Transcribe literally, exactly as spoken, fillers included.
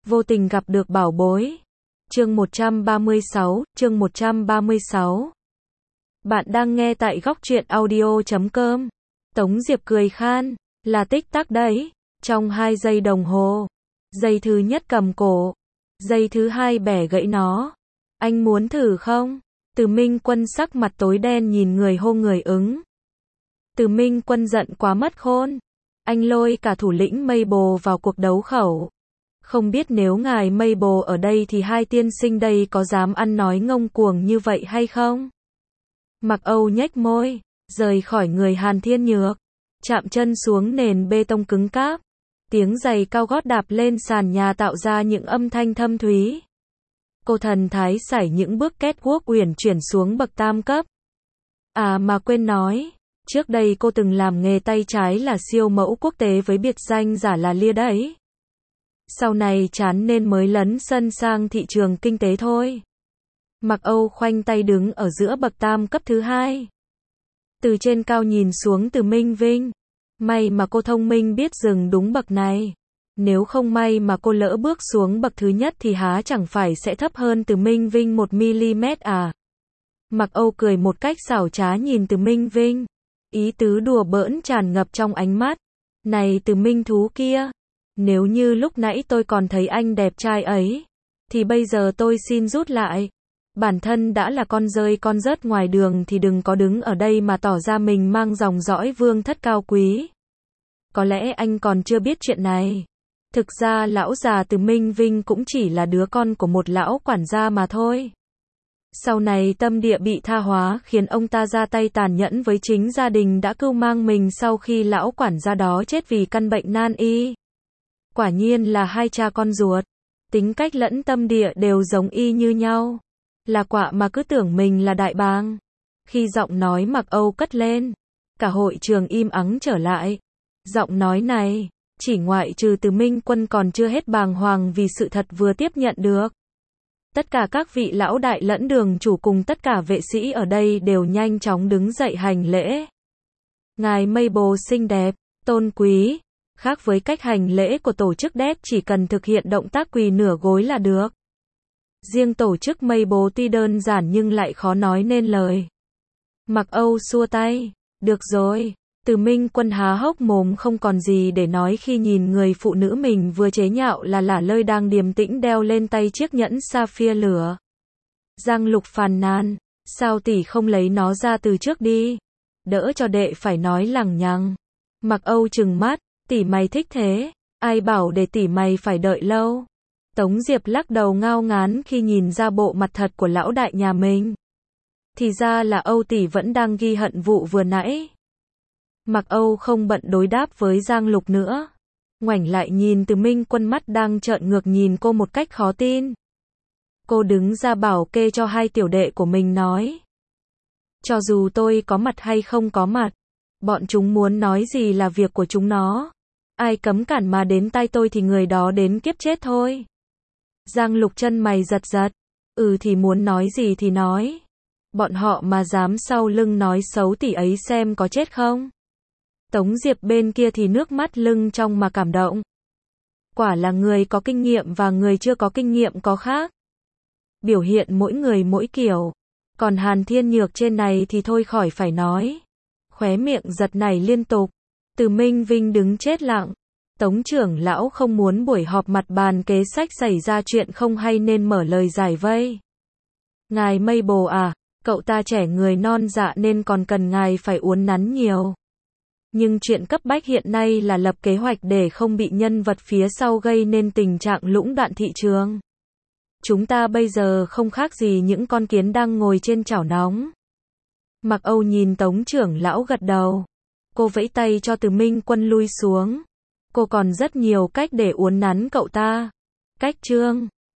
Vô tình gặp được bảo bối. Chương một trăm ba mươi sáu, chương một trăm ba mươi sáu. Bạn đang nghe tại góc truyện audio chấm com. Tống Diệp cười khan, là tích tắc đấy. Trong hai giây đồng hồ. Giây thứ nhất cầm cổ. Giây thứ hai bẻ gãy nó. Anh muốn thử không? Từ Minh Quân sắc mặt tối đen nhìn người hô người ứng. Từ Minh Quân giận quá mất khôn. Anh lôi cả thủ lĩnh Mabel vào cuộc đấu khẩu. Không biết nếu ngài Mabel ở đây thì hai tiên sinh đây có dám ăn nói ngông cuồng như vậy hay không? Mặc Âu nhếch môi, rời khỏi người Hàn Thiên Nhược, chạm chân xuống nền bê tông cứng cáp. Tiếng giày cao gót đạp lên sàn nhà tạo ra những âm thanh thâm thúy. Cô thần thái sải những bước catwalk uyển chuyển xuống bậc tam cấp. À mà quên nói, trước đây cô từng làm nghề tay trái là siêu mẫu quốc tế với biệt danh giả là Lia đấy. Sau này chán nên mới lấn sân sang thị trường kinh tế thôi. Mặc Âu khoanh tay đứng ở giữa bậc tam cấp thứ hai. Từ trên cao nhìn xuống Từ Minh Vinh. May mà cô thông minh biết dừng đúng bậc này. Nếu không may mà cô lỡ bước xuống bậc thứ nhất thì há chẳng phải sẽ thấp hơn Từ Minh Vinh một mi-li-mét à. Mặc Âu cười một cách xảo trá nhìn Từ Minh Vinh. Ý tứ đùa bỡn tràn ngập trong ánh mắt. Này Từ Minh thú kia. Nếu như lúc nãy tôi còn thấy anh đẹp trai ấy, thì bây giờ tôi xin rút lại. Bản thân đã là con rơi con rớt ngoài đường thì đừng có đứng ở đây mà tỏ ra mình mang dòng dõi vương thất cao quý. Có lẽ anh còn chưa biết chuyện này. Thực ra lão già Từ Minh Vinh cũng chỉ là đứa con của một lão quản gia mà thôi. Sau này tâm địa bị tha hóa khiến ông ta ra tay tàn nhẫn với chính gia đình đã cưu mang mình sau khi lão quản gia đó chết vì căn bệnh nan y. Quả nhiên là hai cha con ruột. Tính cách lẫn tâm địa đều giống y như nhau. Là quạ mà cứ tưởng mình là đại bàng. Khi giọng nói Mặc Âu cất lên, cả hội trường im ắng trở lại. Giọng nói này, chỉ ngoại trừ Từ Minh Quân còn chưa hết bàng hoàng vì sự thật vừa tiếp nhận được. Tất cả các vị lão đại lẫn đường chủ cùng tất cả vệ sĩ ở đây đều nhanh chóng đứng dậy hành lễ. Ngài Mabel xinh đẹp, tôn quý. Khác với cách hành lễ của tổ chức đét chỉ cần thực hiện động tác quỳ nửa gối là được. Riêng tổ chức Mabel tuy đơn giản nhưng lại khó nói nên lời. Mặc Âu xua tay. Được rồi. Từ Minh Quân há hốc mồm không còn gì để nói khi nhìn người phụ nữ mình vừa chế nhạo là lả lơi đang điềm tĩnh đeo lên tay chiếc nhẫn sapphire lửa. Giang Lục phàn nàn. Sao tỷ không lấy nó ra từ trước đi? Đỡ cho đệ phải nói lằng nhằng. Mặc Âu trừng mắt. Tỷ mày thích thế, ai bảo để tỷ mày phải đợi lâu. Tống Diệp lắc đầu ngao ngán khi nhìn ra bộ mặt thật của lão đại nhà mình. Thì ra là Âu tỷ vẫn đang ghi hận vụ vừa nãy. Mặc Âu không bận đối đáp với Giang Lục nữa. Ngoảnh lại nhìn Từ Minh Quân mắt đang trợn ngược nhìn cô một cách khó tin. Cô đứng ra bảo kê cho hai tiểu đệ của mình nói. Cho dù tôi có mặt hay không có mặt, bọn chúng muốn nói gì là việc của chúng nó. Ai cấm cản mà đến tay tôi thì người đó đến kiếp chết thôi. Giang Lục chân mày giật giật. Ừ thì muốn nói gì thì nói. Bọn họ mà dám sau lưng nói xấu tỷ ấy xem có chết không. Tống Diệp bên kia thì nước mắt lưng trong mà cảm động. Quả là người có kinh nghiệm và người chưa có kinh nghiệm có khác. Biểu hiện mỗi người mỗi kiểu. Còn Hàn Thiên Nhược trên này thì thôi khỏi phải nói. Khóe miệng giật nảy liên tục. Từ Minh Vinh đứng chết lặng. Tống trưởng lão không muốn buổi họp mặt bàn kế sách xảy ra chuyện không hay nên mở lời giải vây. Ngài Mabel à, cậu ta trẻ người non dạ nên còn cần ngài phải uốn nắn nhiều. Nhưng chuyện cấp bách hiện nay là lập kế hoạch để không bị nhân vật phía sau gây nên tình trạng lũng đoạn thị trường. Chúng ta bây giờ không khác gì những con kiến đang ngồi trên chảo nóng. Mặc Âu nhìn Tống trưởng lão gật đầu. Cô vẫy tay cho Từ Minh Quân lui xuống. Cô còn rất nhiều cách để uốn nắn cậu ta. Cách chương